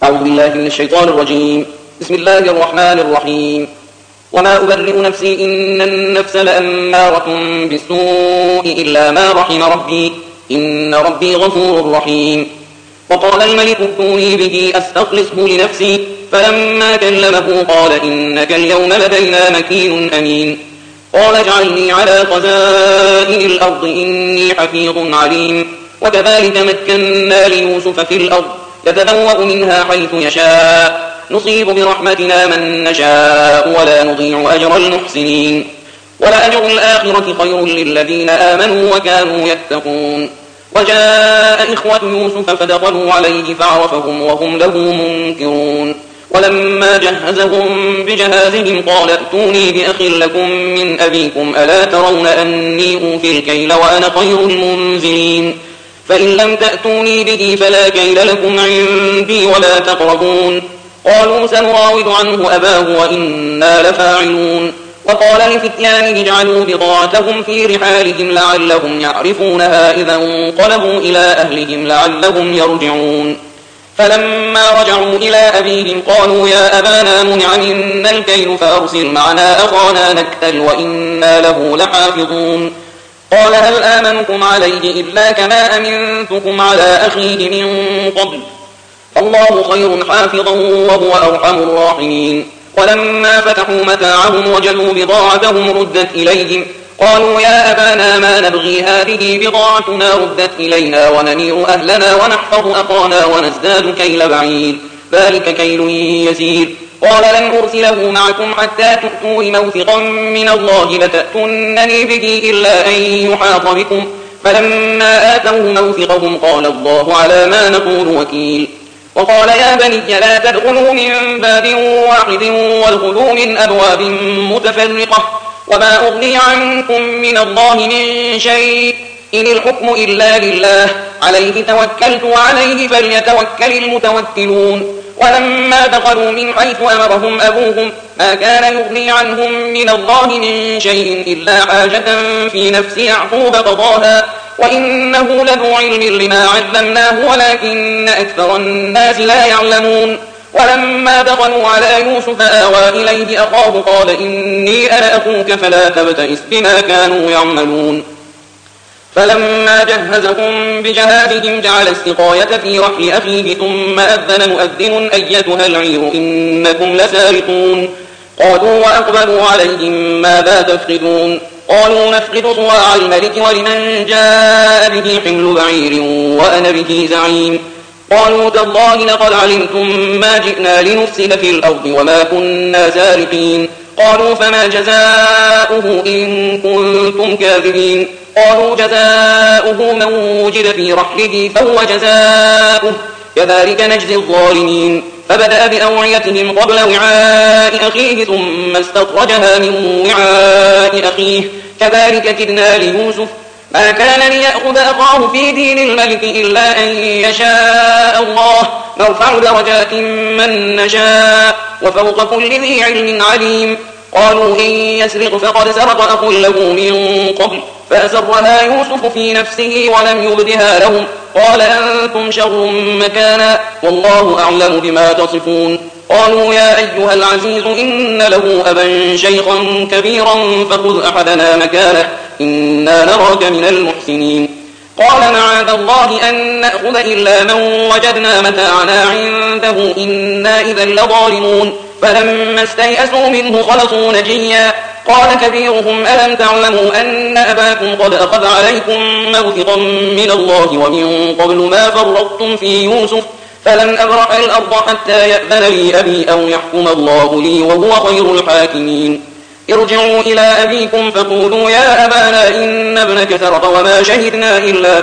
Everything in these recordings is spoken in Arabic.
أعوذ بالله من الشيطان الرجيم. بسم الله الرحمن الرحيم. وما أبرئ نفسي إن النفس لأمارة بالسوء إلا ما رحم ربي إن ربي غفور رحيم. وقال الملك ائتوني به أستخلصه لنفسي فلما كلمه قال إنك اليوم لدينا مكين أمين. قال اجعلني على خزائن الأرض إني حفيظ عليم. وكذلك مكنا ليوسف في الأرض يتبوأ منها حيث يشاء نصيب برحمتنا من نشاء ولا نضيع أجر المحسنين. ولأجر الآخرة خير للذين آمنوا وكانوا يتقون. وجاء إخوة يوسف فدخلوا عليه فعرفهم وهم له منكرون. ولما جهزهم بجهازهم قال ائتوني بأخ لكم من أبيكم ألا ترون أني أوفي الكيل وأنا خير المنزلين. فإن لم تأتوني به فلا كيل لكم عندي ولا تقربون. قالوا سنراود عنه أباه وإنا لفاعلون. وقال لفتيانه اجعلوا بضاعتهم في رحالهم لعلهم يعرفونها إذا انقلبوا إلى أهلهم لعلهم يرجعون. فلما رجعوا إلى أبيهم قالوا يا أبانا منع منا الكيل فأرسل معنا أخانا نكتل وإنا له لحافظون. قال هل آمنكم عليه إلا كما أمنتكم على أخيه من قبل الله خير حافظا وهو أرحم الراحمين. ولما فتحوا متاعهم وجدوا بضاعتهم ردت إليهم قالوا يا أبانا ما نبغي هذه بضاعتنا ردت إلينا ونمير أهلنا ونحفظ أخانا ونزداد كيل بعيد ذلك كيل يسير. قال لن أرسله معكم حتى تؤتون موثقا من الله لتأتونني به إلا أن يحاط بكم. فلما آتوه موثقهم قال الله على ما نقول وكيل. وقال يا بني لا تدخلوا من باب واحد وادخلوا من أبواب متفرقة وما أغني عنكم من الله من شيء إن الحكم إلا لله عليه توكلت وعليه فليتوكل المتوكلون. ولما دخلوا من حيث أمرهم أبوهم ما كان يغني عنهم من الله من شيء إلا حاجة في نفس يعقوب قضاها وإنه لذو علم لما علمناه ولكن أكثر الناس لا يعلمون. ولما دخلوا على يوسف آوى إليه أخاه قال إني أنا أخوك فلا تبتئس بما كانوا يعملون. فلما جهزهم بجهازهم جعل السقاية في رحل أخيه ثم أذن مؤذن أيتها العير إنكم لسارقون. قالوا وأقبلوا عليهم ماذا تفقدون. قالوا نفقد صواع الملك ولمن جاء به حمل بعير وأنا به زعيم. قالوا تالله لقد علمتم ما جئنا لنفسد في الأرض وما كنا سارقين. قالوا فما جزاؤه إن كنتم كاذبين. قالوا جزاؤه من وجد في رحله فهو جزاؤه كذلك نجزي الظالمين. فبدأ بأوعيتهم قبل وعاء أخيه ثم استخرجها من وعاء أخيه كذلك كدنا ليوسف. ما كان ليأخذ أخاه في دين الملك إلا أن يشاء الله نرفع درجات من نشاء وفوق كل ذي علم عليم. قالوا إن يسرق فقد سرق أخ له من قبل فأسرها يوسف في نفسه ولم يبدها لهم قال أنتم شر مكانا والله أعلم بما تصفون. قالوا يا أيها العزيز إن له أبا شيخا كبيرا فخذ أحدنا مكانه إنا نراك من المحسنين. قال معاذ الله أن نأخذ إلا من وجدنا متاعنا عنده إنا إذا لظالمون. فلما استيئسوا منه خلصوا نجيا. قال كبيرهم ألم تعلموا أن أباكم قد أخذ عليكم موثقا من الله ومن قبل ما فرطتم في يوسف فلن أبرح الأرض حتى يأذن لي أبي أو يحكم الله لي وهو خير الحاكمين. ارجعوا إلى أبيكم فقولوا يا أبانا إن ابنك سرق وما شهدنا إلا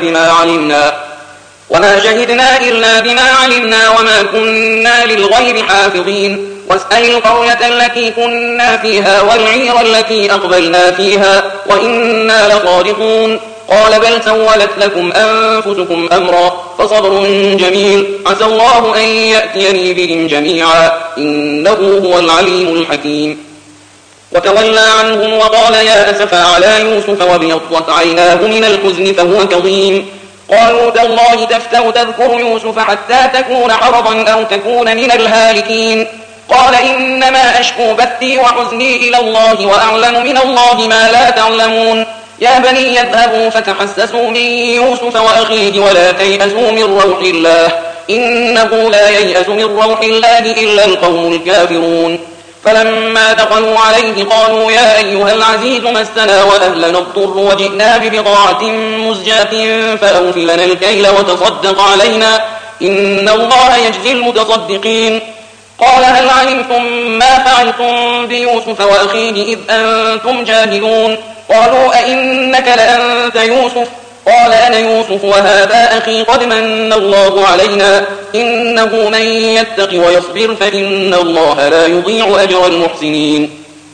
بما علمنا وما كنا للغيب حافظين. واسأل القرية التي كنا فيها والعير التي أقبلنا فيها وإنا لصادقون. قال بل سولت لكم أنفسكم أمرا فصبر جميل عسى الله أن يأتيني بهم جميعا إنه هو العليم الحكيم. وتولى عنهم وقال يا أسفا على يوسف وابيضت عيناه من الحزن فهو كظيم. قالوا تالله تفتأ تذكر يوسف حتى تكون حرضا أو تكون من الهالكين قال إنما أشكو بثي وحزني إلى الله وأعلم من الله ما لا تعلمون يا بني يذهبوا فتحسسوا من يوسف وأخيه ولا تيأسوا من روح الله إنه لا ييأس من روح الله إلا القوم الكافرون فلما دخلوا عليه قالوا يا أيها العزيز مسنا وأهلنا الضر وجئنا ببضاعة مزجاة فأوف لنا الكيل وتصدق علينا إن الله يجزي المتصدقين قال هل علمتم ما فعلتم بيوسف وأخيه إذ أنتم جاهلون قالوا أئنك لأنت يوسف قال أنا يوسف وهذا أخي قد من الله علينا إنه من يتق ويصبر فإن الله لا يضيع أجر المحسنين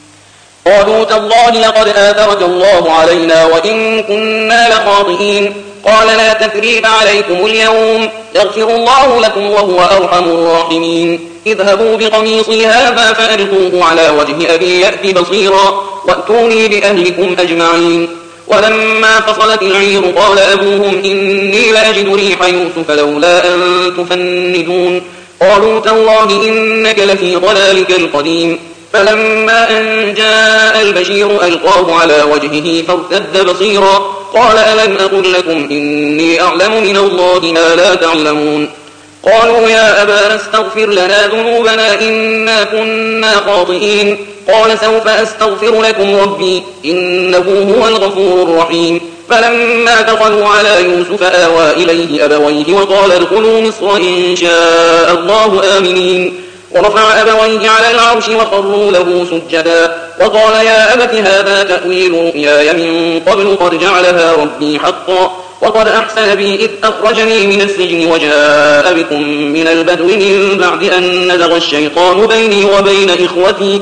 قالوا تالله لقد آثرك الله علينا وإن كنا لخاطئين قال لا تثريب عليكم اليوم يغفر الله لكم وهو أرحم الراحمين اذهبوا بقميصي هذا فألقوه على وجه أبي يأت بصيرا وأتوني بأهلكم أجمعين ولما فصلت العير قال أبوهم إني لأجد ريح يوسف لولا أن تفندون قالوا تالله إنك لفي ضلالك القديم فلما أن جاء البشير ألقاه على وجهه فارتد بصيرا قال ألم أقل لكم إني أعلم من الله ما لا تعلمون قالوا يا أبانا استغفر لنا ذنوبنا إنا كنا خاطئين قال سوف أستغفر لكم ربي إنه هو الغفور الرحيم فلما دخلوا على يوسف آوى إليه أبويه وقال ادخلوا مصر إن شاء الله آمنين ورفع أبويه على العرش وخروا له سجدا وقال يا أبت هذا تأويل رؤياي من قبل قد جعلها ربي حقا وقد أحسن بي إذ أخرجني من السجن وجاء بكم من البدو من بعد أن نزغ الشيطان بيني وبين إخوتي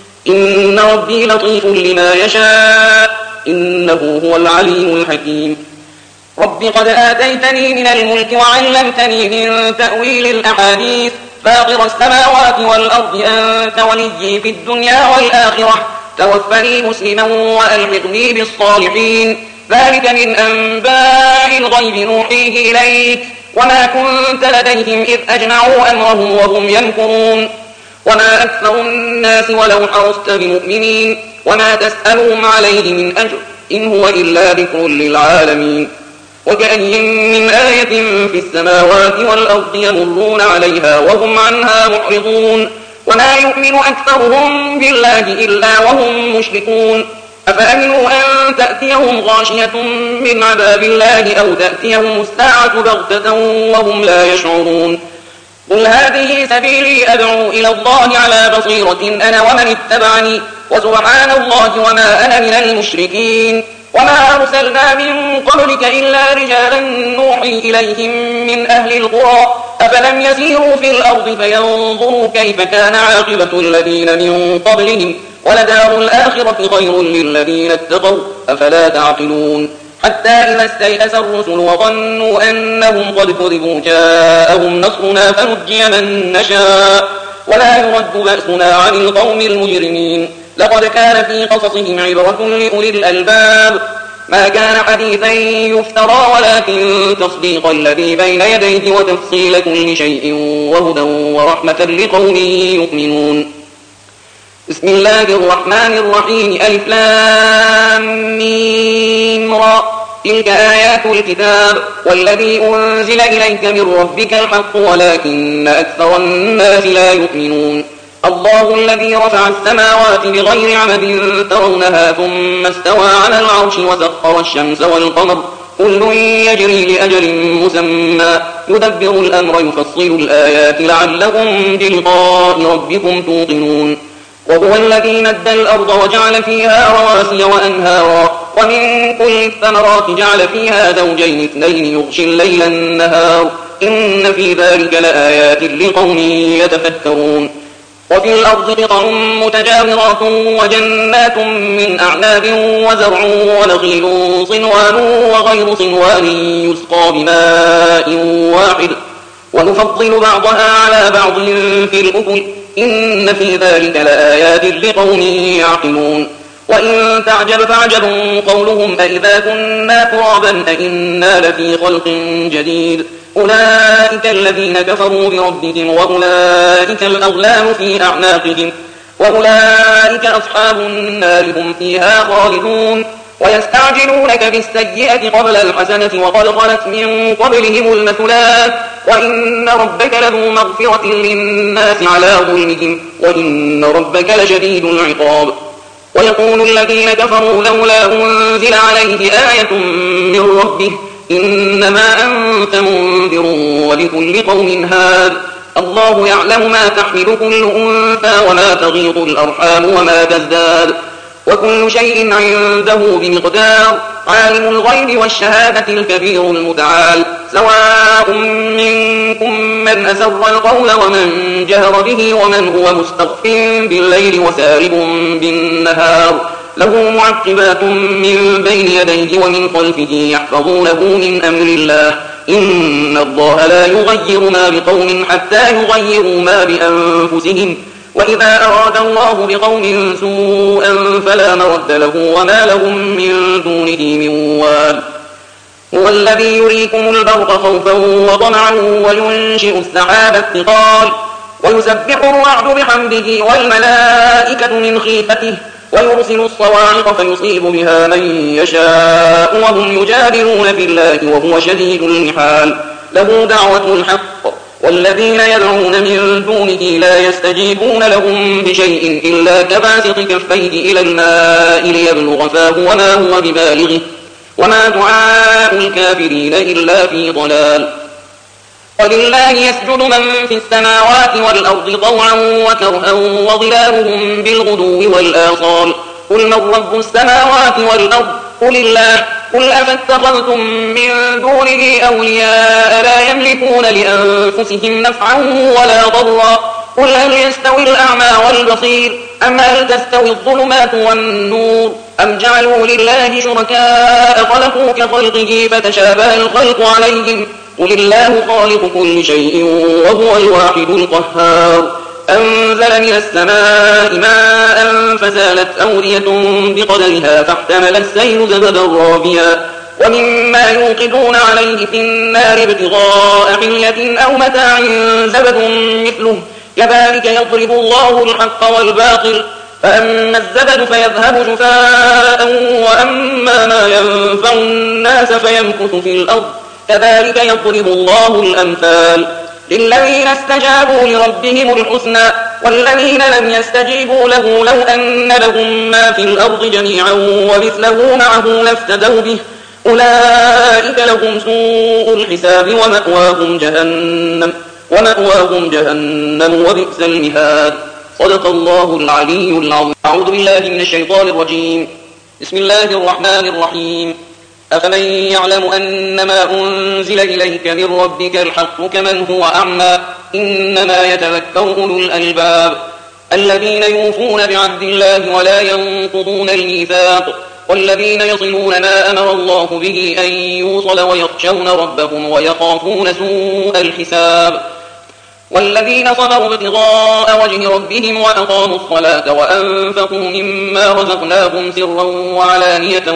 إن ربي لطيف لما يشاء إنه هو العليم الحكيم رب قد آتيتني من الملك وعلمتني من تأويل الأحاديث فاطر السماوات والأرض أنت وليي في الدنيا والآخرة توفني مسلما وألحقني بالصالحين ذلك من أنباء الغيب نوحيه إليك وما كنت لديهم إذ أجمعوا أمرهم وهم يمكرون وما أكثر الناس ولو حرصت بمؤمنين وما تسألهم عليه من أجر إن هو إلا ذكر للعالمين وكأي من آية في السماوات والأرض يمرون عليها وهم عنها معرضون وما يؤمن أكثرهم بالله إلا وهم مشركون أفأمنوا أن تأتيهم غاشية من عذاب الله أو تأتيهم الساعة بغتة وهم لا يشعرون قل هذه سبيلي أدعو إلى الله على بصيرة أنا ومن اتبعني وسبحان الله وما أنا من المشركين وما أرسلنا من قبلك إلا رجالا نوحي إليهم من أهل القرى أفلم يسيروا في الأرض فينظروا كيف كان عاقبة الذين من قبلهم ولدار الآخرة خير للذين اتقوا أفلا تعقلون حتى إذا استيأس الرسل وظنوا أنهم قد كذبوا جاءهم نصرنا فنجي من نشاء ولا يرد بأسنا عن القوم المجرمين لقد كان في قصصهم عبرة لأولي الألباب ما كان حديثا يفترى ولكن تصديق الذي بين يديه وتفصيل كل شيء وهدى ورحمة لقوم يؤمنون بسم الله الرحمن الرحيم ألف لام ميم را تلك آيات الكتاب والذي أنزل إليك من ربك الحق ولكن أكثر الناس لا يؤمنون الله الذي رفع السماوات بغير عمد ترونها ثم استوى على العرش وسخر الشمس والقمر كل يجري لأجل مسمى يدبر الأمر يفصل الآيات لعلكم بلقاء ربكم توقنون وهو الذي مد الأرض وجعل فيها رواسي وأنهارا ومن كل الثمرات جعل فيها زوجين اثنين يغشي الليل النهار إن في ذلك لآيات لقوم يتفكرون وفي الأرض قطع متجاورات وجنات من أعناب وزرع ونخيل صنوان وغير صنوان يسقى بماء واحد ونفضل بعضها على بعض في الأكل إن في ذلك لآيات لقوم يعقلون وإن تعجب فعجب قولهم أئذا كنا ترابا أئنا لفي خلق جديد أولئك الذين كفروا بربهم وأولئك الأغلال في أعناقهم وأولئك أصحاب النار هم فيها خالدون ويستعجلونك بالسيئة قبل الحسنة وقد خلت من قبلهم المثلات وإن ربك له مغفرة للناس على ظلمهم وإن ربك لشديد العقاب ويقول الذين كفروا لولا أنزل عليه آية من ربه إنما أنت منذر ولكل قوم هاد الله يعلم ما تحمل كل أنثى وما تغيض الأرحام وما تزداد وكل شيء عنده بمقدار عالم الغيب والشهادة الكبير المتعال سواء منكم من أسر القول ومن جهر به ومن هو مستخف بالليل وسارب بالنهار له معقبات من بين يديه ومن خلفه يحفظونه من أمر الله إن الله لا يغير ما بقوم حتى يغيروا ما بأنفسهم وإذا أراد الله بقوم سوءا فلا مرد له وما لهم من دونه من وال هو الذي يريكم البرق خوفا وطمعا وينشئ السحاب الثقال ويسبح الرعد بحمده والملائكة من خيفته ويرسل الصواعق فيصيب بها من يشاء وهم يجادلون في الله وهو شديد المحال له دعوة الحق والذين يدعون من دونه لا يستجيبون لهم بشيء إلا كباسط كفيه إلى الماء ليبلغ فاه وما هو ببالغه وما دعاء الكافرين إلا في ضلال ولله يسجد من في السماوات والأرض طوعا وكرها وظلالهم بالغدو والآصال قل من رب السماوات والأرض قل الله قل أفاتخذتم من دونه أولياء لا يملكون لأنفسهم نفعا ولا ضرا قل هل يستوي الأعمى والبصير أم هل تستوي الظلمات والنور أم جعلوا لله شركاء خلقوا كخلقه فتشابه الخلق عليهم قل الله خالق كل شيء وهو الواحد القهار أنزل من السماء ماء فسالت أودية بقدرها فاحتمل السيل زبدا رابيا ومما يوقدون عليه في النار ابتغاء حلية أو متاع زبد مثله كذلك يضرب الله الحق والباطل فأما الزبد فيذهب جفاء وأما ما ينفع الناس فيمكث في الأرض كذلك يضرب الله الأمثال للذين استجابوا لربهم الحسنى والذين لم يستجيبوا له لو أن لهم ما في الأرض جميعا ومثله معه لافتدوا به أولئك لهم سوء الحساب ومأواهم جهنم وبئس المهاد صدق الله العلي العظيم أعوذ بالله من الشيطان الرجيم بسم الله الرحمن الرحيم أفمن يعلم أنما أنزل إليك من ربك الحق كمن هو أعمى إنما يتذكر أولو الألباب الذين يوفون بعهد الله ولا ينقضون الميثاق والذين يصلون ما أمر الله به أن يوصل ويخشون ربهم ويخافون سوء الحساب والذين صبروا ابتغاء وجه ربهم وأقاموا الصلاة وأنفقوا مما رزقناهم سرا وعلانية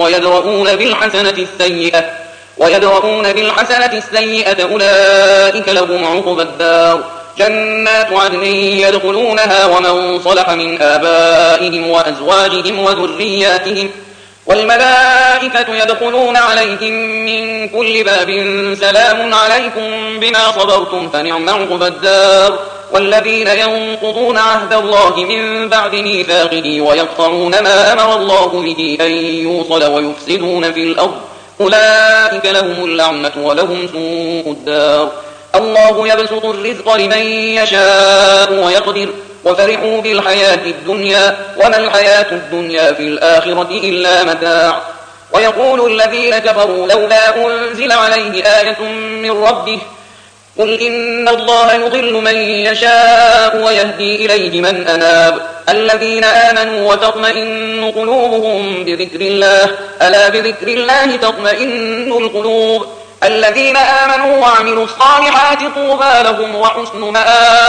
ويدرؤون بالحسنة السيئة أولئك لهم عقبى الدار جنات عدن يدخلونها ومن صلح من آبائهم وأزواجهم وذرياتهم والملائكة يدخلون عليهم من كل باب سلام عليكم بما صبرتم فنعم عقبى الدار والذين ينقضون عهد الله من بعد ميثاقه ويقطعون ما أمر الله به أن يوصل ويفسدون في الأرض أولئك لهم اللعنة ولهم سوء الدار الله يبسط الرزق لمن يشاء ويقدر وفرحوا بالحياة الدنيا وما الحياة الدنيا في الآخرة إلا متاع ويقول الذين كفروا لولا أنزل عليه آية من ربه قل إن الله يضل من يشاء ويهدي إليه من أناب الذين آمنوا وتطمئن قلوبهم بذكر الله ألا بذكر الله تطمئن القلوب الذين آمنوا وعملوا الصالحات طوبى لهم وحسن مآب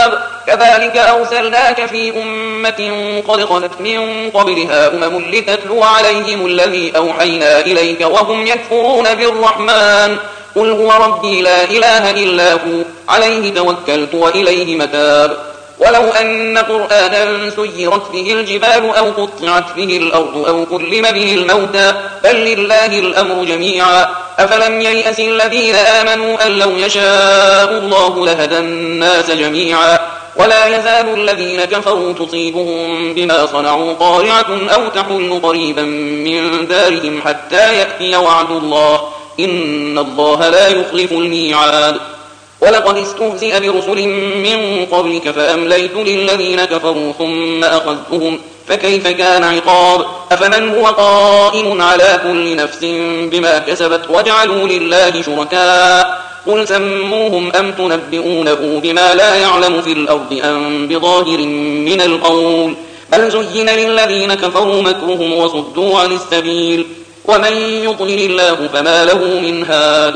كذلك أرسلناك في أمة قد خلت من قبلها لتتلو عليهم الذي أوحينا إليك وهم يكفرون بالرحمن قل هو ربي لا إله إلا هو عليه توكلت وإليه متاب ولو أن قرآنا سيرت به الجبال أو قطعت به الأرض أو كلم به الموتى بل لله الأمر جميعا أفلم ييأس الذين آمنوا أن لو يشاء الله لهدى الناس جميعا ولا يزال الذين كفروا تصيبهم بما صنعوا قارعة أو تحل قريبا من دارهم حتى يأتي وعد الله إن الله لا يخلف الميعاد ولقد استهزئ برسل من قبلك فأمليت للذين كفروا ثم أخذتهم فكيف كان عقاب أفمن هو قائم على كل نفس بما كسبت وجعلوا لله شركاء قل سموهم أم تنبئونه بما لا يعلم في الأرض أم بظاهر من القول بل زين للذين كفروا مكرهم وصدوا عن السبيل ومن يضلل الله فما له من هاد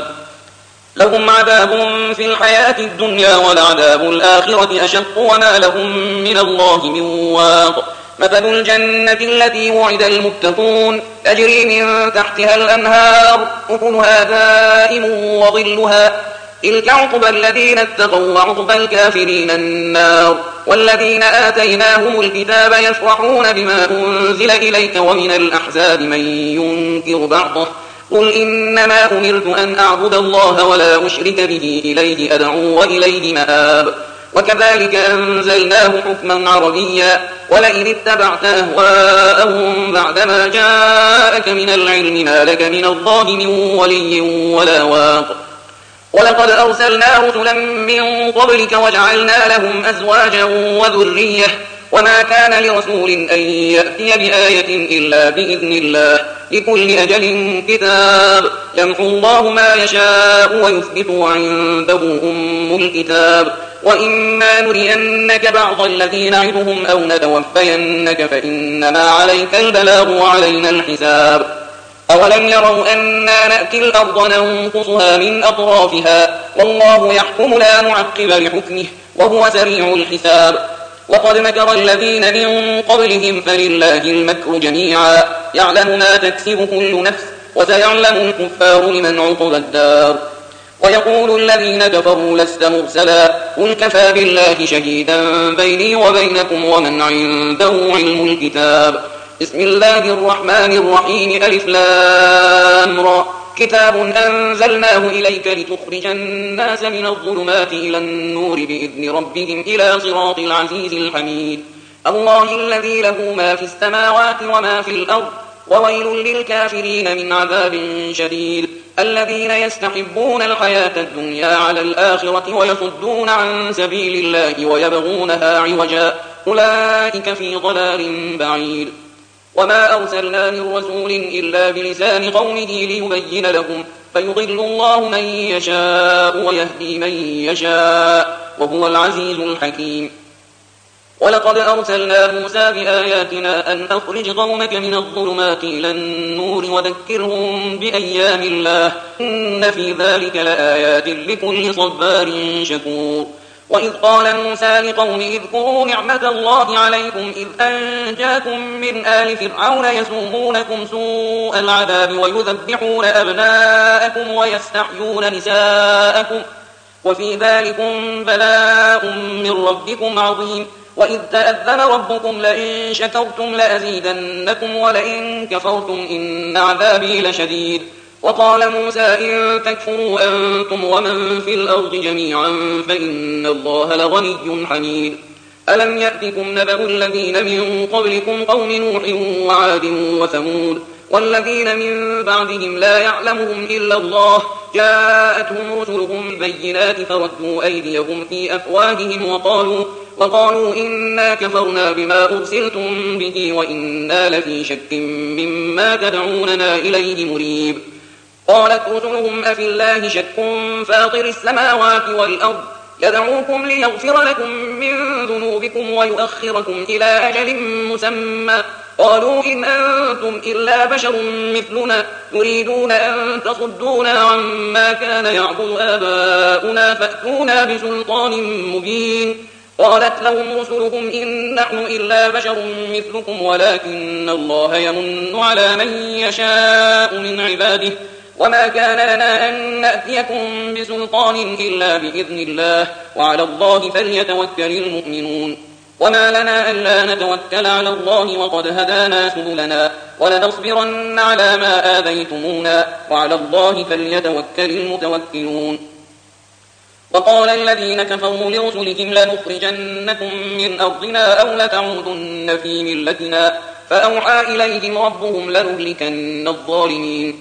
لهم عذاب في الحياة الدنيا ولعذاب الآخرة أشق وما لهم من الله من واق مثل الجنة التي وعد المتقون تجري من تحتها الأنهار أكلها دائم وظلها تلك عقبى الذين اتقوا وعقبى الكافرين النار والذين آتيناهم الكتاب يفرحون بما أنزل إليك ومن الأحزاب من ينكر بعضه قل إنما أمرت أن أعبد الله ولا أشرك به إليه أدعو وإليه مآب وكذلك أنزلناه حكما عربيا ولئن اتبعت أهواءهم بعدما جاءك من العلم ما لك من الله من ولي ولا واق ولقد أرسلنا رسلا من قبلك وجعلنا لهم أزواجا وذرية وما كان لرسول أن يأتي بآية إلا بإذن الله لكل أجل كتاب يمحو الله ما يشاء ويثبت وعنده أم الكتاب وإما نرينك بعض الذي نعدهم أو نتوفينك فإنما عليك البلاغ وعلينا الحساب أولم يروا أنا نأتي الأرض ننقصها من أطرافها والله يحكم لا معقب لحكمه وهو سريع الحساب وقد مكر الذين من قبلهم فلله المكر جميعا يعلم ما تكسب كل نفس وسيعلم الكفار لمن عقب الدار ويقول الذين كفروا لست مرسلا قل كفى بالله شهيدا بيني وبينكم ومن عنده علم الكتاب بسم الله الرحمن الرحيم ألف لام را كتاب أنزلناه إليك لتخرج الناس من الظلمات إلى النور بإذن ربهم إلى صراط العزيز الحميد الله الذي له ما في السماوات وما في الأرض وويل للكافرين من عذاب شديد الذين يستحبون الحياة الدنيا على الآخرة ويصدون عن سبيل الله ويبغونها عوجا أولئك في ضلال بعيد وما أرسلنا من رسول إلا بلسان قومه ليبين لهم فيضل الله من يشاء ويهدي من يشاء وهو العزيز الحكيم ولقد أرسلنا موسى بآياتنا أن أخرج قومك من الظلمات إلى النور وذكرهم بأيام الله إن في ذلك لآيات لكل صبار شكور وإذ قال موسى لقومه اذكروا نعمة الله عليكم إذ أنجاكم من آل فرعون يسومونكم سوء العذاب ويذبحون أبناءكم ويستحيون نساءكم وفي ذلكم بلاء من ربكم عظيم وإذ تأذن ربكم لئن شكرتم لأزيدنكم ولئن كفرتم إن عذابي لشديد وقال موسى إن تكفروا أنتم ومن في الأرض جميعا فإن الله لغني حميد ألم يأتكم نبأ الذين من قبلكم قوم نوح وعاد وثمود والذين من بعدهم لا يعلمهم إلا الله جاءتهم رسلهم بالبينات فردوا أيديهم في أفواههم وقالوا إنا كفرنا بما أرسلتم به وإنا لفي شك مما تدعوننا إليه مريب قالت رسلهم أفي الله شك فاطر السماوات والأرض يدعوكم ليغفر لكم من ذنوبكم ويؤخركم إلى أجل مسمى قالوا إن أنتم إلا بشر مثلنا تريدون أن تصدونا عما كان يعبد آباؤنا فأتونا بسلطان مبين قالت لهم رسلهم إن نحن إلا بشر مثلكم ولكن الله يمن على من يشاء من عباده وما كان لنا أن نأتيكم بسلطان إلا بإذن الله وعلى الله فليتوكل المؤمنون وما لنا ألا نتوكل على الله وقد هدانا سبلنا ولنصبرن على ما آذيتمونا وعلى الله فليتوكل المتوكلون وقال الذين كفروا لرسلهم لنخرجنكم من أرضنا أو لتعودن في ملتنا فأوحى إليهم ربهم لنهلكن الظالمين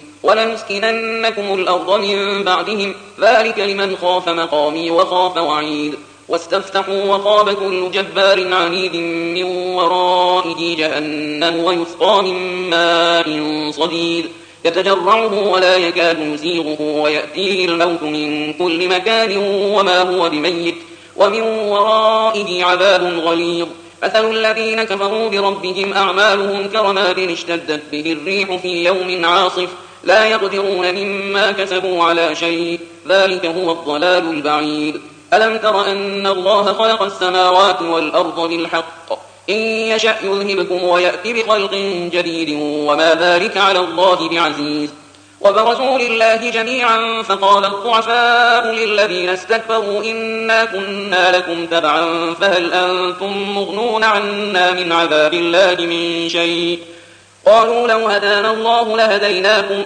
ولنسكننكم الأرض من بعدهم ذلك لمن خاف مقامي وخاف وعيد واستفتحوا وخاب كل جبار عنيد من ورائه جهنم ويسقى من ماء صديد يتجرعه ولا يكاد يسيغه ويأتيه الموت من كل مكان وما هو بميت ومن ورائه عذاب غليظ مثل الذين كفروا بربهم أعمالهم كرماد اشتدت به الريح في يوم عاصف لا يقدرون مما كسبوا على شيء ذلك هو الضلال البعيد ألم تر أن الله خلق السماوات والأرض بالحق إن يشأ يذهبكم ويأتي بخلق جديد وما ذلك على الله بعزيز وبرزوا لله جميعا فقال الضعفاء للذين استكبروا إنا كنا لكم تبعا فهل أنتم مغنون عنا من عذاب الله من شيء قالوا لو هدانا الله لهديناكم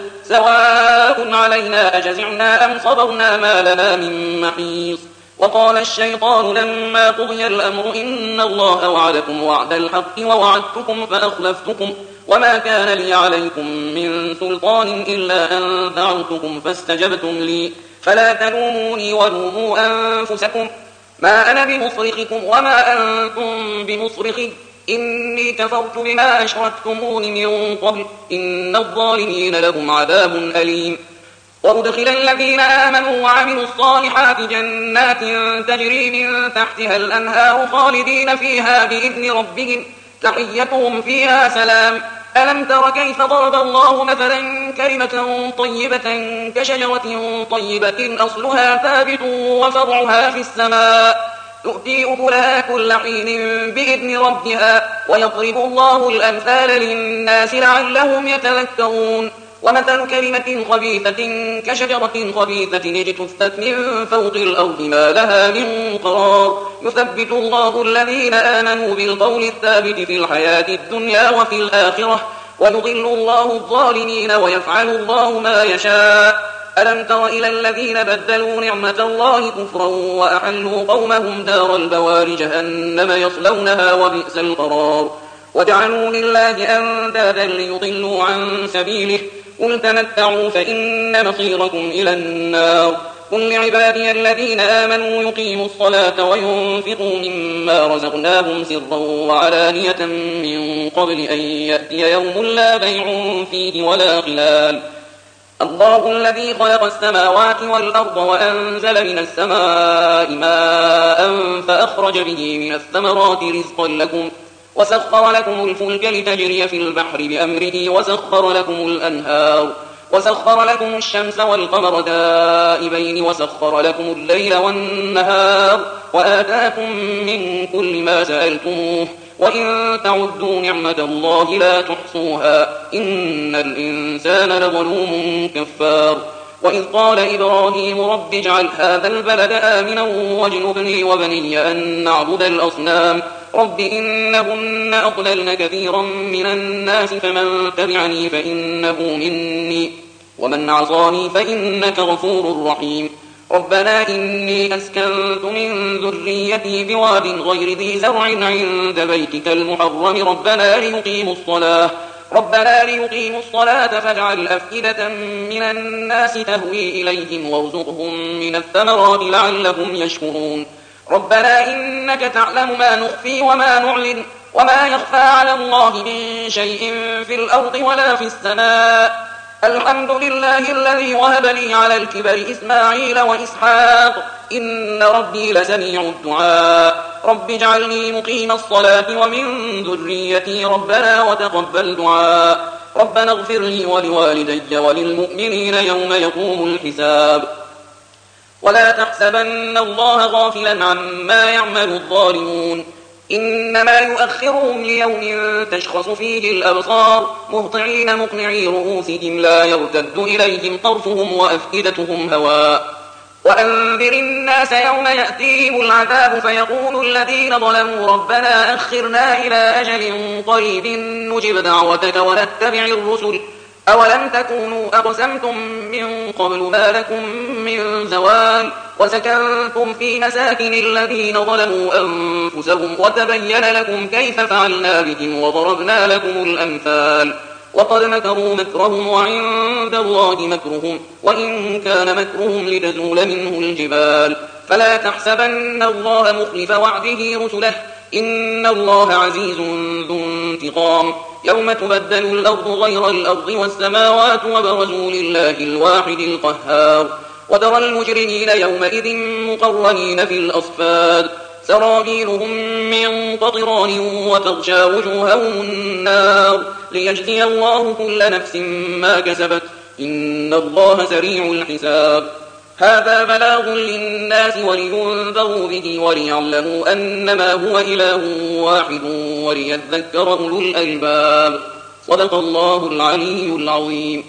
سواء علينا أجزعنا أم صبرنا ما لنا من محيص وقال الشيطان لما قضي الأمر إن الله وعدكم وعد الحق ووعدتكم فأخلفتكم وما كان لي عليكم من سلطان إلا أن دعوتكم فاستجبتم لي فلا تلوموني ولوموا أنفسكم ما أنا بمصرخكم وما أنتم بمصرخي إني كفرت بما أشركتمون من قبل إن الظالمين لهم عذاب أليم وأدخل الذين آمنوا وعملوا الصالحات جنات تجري من تحتها الأنهار خالدين فيها بإذن ربهم تحيتهم فيها سلام ألم تر كيف ضرب الله مثلا كلمة طيبة كشجرة طيبة أصلها ثابت وفرعها في السماء تؤتي أكلها كل حين بإذن ربها ويضرب الله الأمثال للناس لعلهم يتذكرون ومثل كلمة خبيثة كشجرة خبيثة اجتثت من فوق الأرض ما لها من قرار يثبت الله الذين آمنوا بالقول الثابت في الحياة الدنيا وفي الآخرة ويضل الله الظالمين ويفعل الله ما يشاء ألم تر إلى الذين بدلوا نعمة الله كفرا وأحلوا قومهم دار البوار جهنم يصلونها وبئس القرار وجعلوا لله أندادا ليضلوا عن سبيله قل تمتعوا فإن مصيركم إلى النار قل لعبادي الذين آمنوا يقيموا الصلاة وينفقوا مما رزقناهم سرا وعلانية من قبل أن يأتي يوم لا بيع فيه ولا خلال الله الذي خلق السماوات والأرض وأنزل من السماء ماء فأخرج به من الثمرات رزقا لكم وسخر لكم الفلك لتجري في البحر بأمره وسخر لكم الأنهار وسخر لكم الشمس والقمر دائبين وسخر لكم الليل والنهار وآتاكم من كل ما سألتموه وإن تعدوا نعمة الله لا تحصوها إن الإنسان لظلوم كفار وإذ قال إبراهيم رب اجعل هذا البلد آمنا واجنبني وبني أن نعبد الأصنام رب إنهن أضللن كثيرا من الناس فمن تبعني فإنه مني ومن عصاني فإنك غفور رحيم ربنا إني أسكنت من ذريتي بواد غير ذي زرع عند بيتك المحرم ربنا ليقيموا الصلاة فاجعل أفئدة من الناس تهوي إليهم وارزقهم من الثمرات لعلهم يشكرون ربنا إنك تعلم ما نخفي وما نعلن وما يخفى على الله من شيء في الأرض ولا في السماء الحمد لله الذي وهب لي على الكبر إسماعيل وإسحاق إن ربي لسميع الدعاء رب اجعلني مقيم الصلاة ومن ذريتي ربنا وتقبل دعاء ربنا اغفر لي ولوالدي وللمؤمنين يوم يقوم الحساب ولا تحسبن الله غافلا عما يعمل الظالمون إنما يؤخرهم ليوم تشخص فيه الأبصار مهطعين مقنعي رؤوسهم لا يرتد إليهم طرفهم وأفئدتهم هواء وأنذر الناس يوم يأتيهم العذاب فيقول الذين ظلموا ربنا أخرنا إلى أجل قريب نجب دعوتك ونتبع الرسل أولم تكونوا أقسمتم من قبل ما لكم من زوال وسكنتم في مساكن الذين ظلموا أنفسهم وتبين لكم كيف فعلنا بهم وضربنا لكم الأمثال وقد مكروا مكرهم وعند الله مكرهم وإن كان مكرهم لتزول منه الجبال فلا تحسبن الله مخلف وعده رسله إن الله عزيز ذو انتقام يوم تبدل الأرض غير الأرض والسماوات وبرزوا لله الواحد القهار وترى المجرمين يومئذ مقرنين في الأصفاد سرابيلهم من قطران وتغشى وجوههم النار ليجزي الله كل نفس ما كسبت إن الله سريع الحساب هذا بلاغ للناس ولينذروا به وليعلموا أنما هو إله واحد وليذكر أولو الألباب صدق الله العلي العظيم.